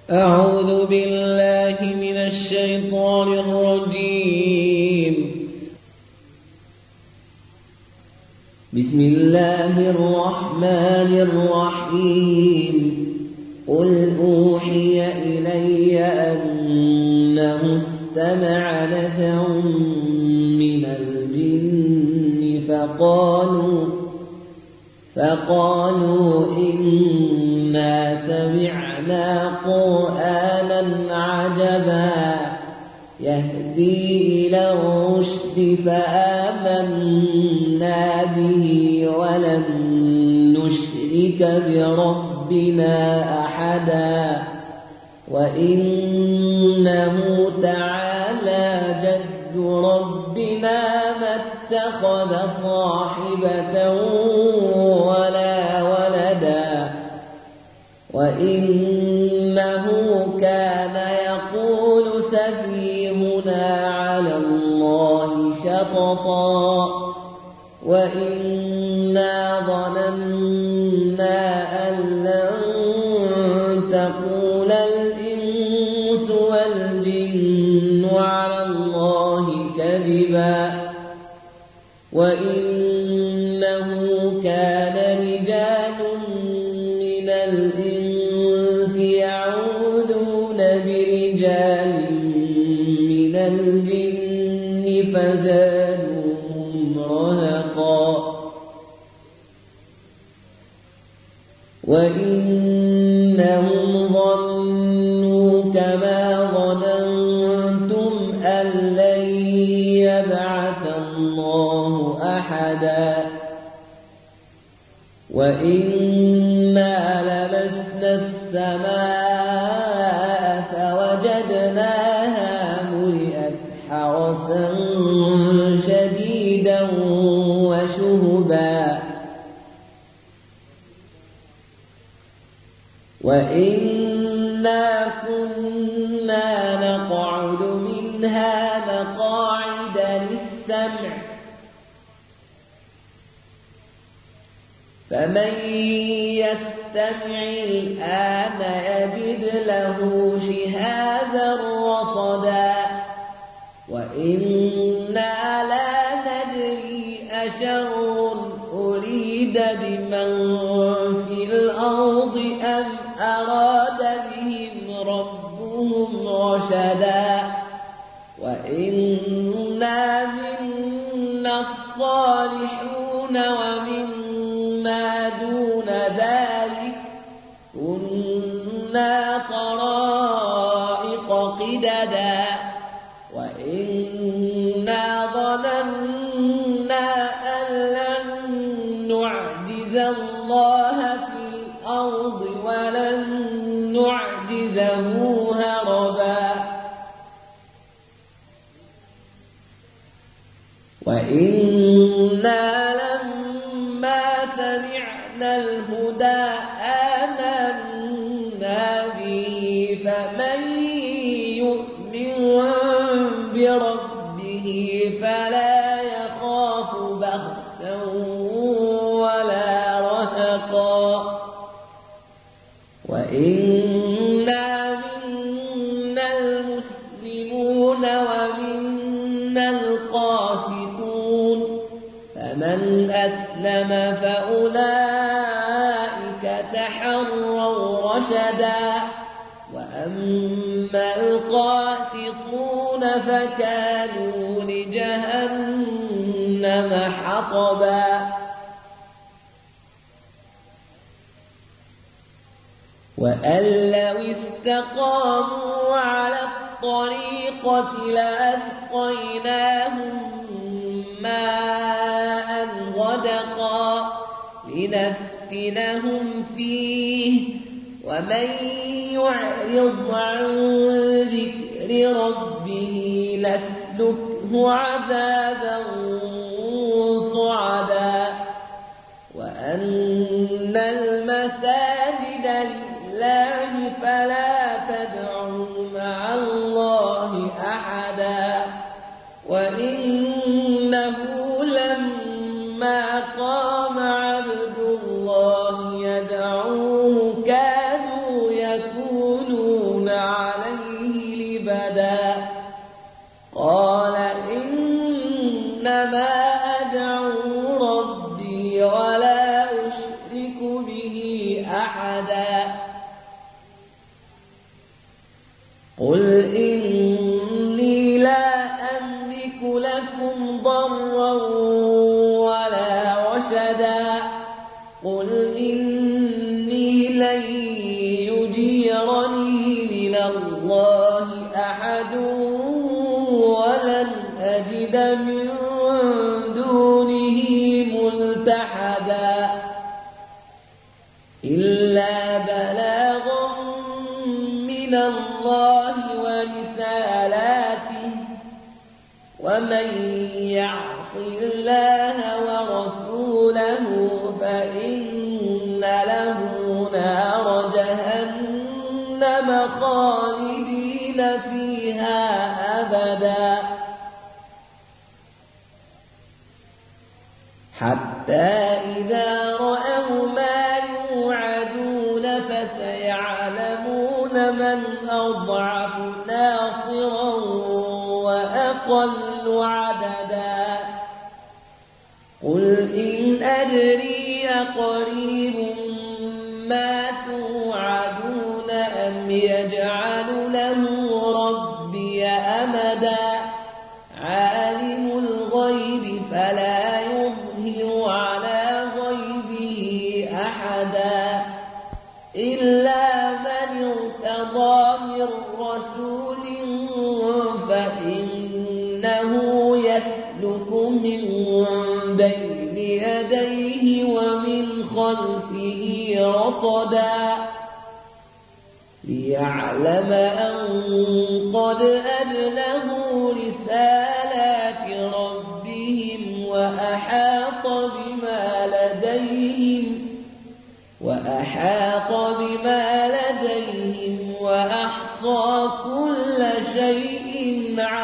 أعوذ بالله من الشيطان الرجيم. بسم الله الرحمن الرحيم. قل أوحي إلي أنه استمع نفر من الجن فقالوا إنا سمعنا قرآنا عجبا يهدي إلى الرشد فآمنا به ولن نشرك بربنا أحدا وإنه تعالى جد ربنا ما اتخذ صاحبة ولا ولدا وإنه كان يقول سفيهنا على الله شططا وإنا ظننا أن لن تقول الإنس والجن على الله كذبا وإنه كان رجال من الإنس يعوذون برجال من الجن فزادوهم رهقا وإنهم ظنوا كما ظننتم أن لن يبعث الله أحدا وإنا لمسنا السماء فوجدناها ملئت حرسا شديدا وشهبا وإنا كنا نقعد منها مقاعد للسمع فمن يستمع الآن يجد له شهابا رصدا وإنا لا ندري أشر أريد بمن في الأرض أم أراد بهم ربهم رشدا وإنا منا الصالحون ومنا دون ذلك كنا طرائق قددا وإنا ظننا أن لن نعجز الله في الأرض ولن نعجزه هربا وإنا لما سمعنا الهدى آمنا به فمن يؤمن بربه فلا يخاف بخسا ولا رهقا وإنا منا المسلمون ومنا القاسطون فمن أسلم فأولئك تحروا رشدا وأما القاسطون فكانوا لجهنم حطبا وأن لو استقاموا على الطريقة لأسقيناهم ماء غدقا لنفتنهم فيه ومن يعرض عن ذكر ربه لاسلكه عذابا صعدا وأن المساجد لله فلا تدعوا مع الله أحدا وإنه لما قام عبد الله يدعوه كانوا يكونون قل إني لا أملك لكم ضرا ولا رشدا قل إني لن يجيرني من الله أحد ولن أجد من دونه ملتحدا إلا بلاغا من الله ورسالاته ومن يعص الله ورسوله فإن له نار جهنم خالدين فيها أبدا حتى إذا رأوا ما يوعدون فسيعلمون من أضعف ناصرا وأقل عددا قل إن أدري أقريب ما توعدون أم يجعل له ربي أمدا عالم الغيب فلا يظهر على غيبه أحدا إلا من ارتضى من رسول فإنه يسلك من بين يديه ومن خلفه رصدا ليعلم أن قد أبلغوا رسالات ربهم وأحاط بما لديهم وأحصى كل شيء علما